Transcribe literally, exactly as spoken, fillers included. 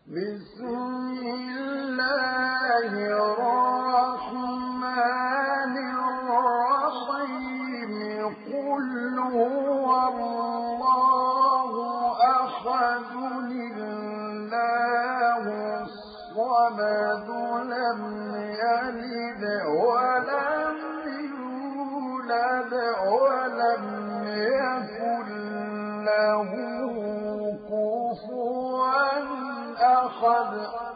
بسم الله الرحمن الرحيم قل هو الله أحد الله الصمد لم يلد ولم يولد ولم يكن له كفوا أحد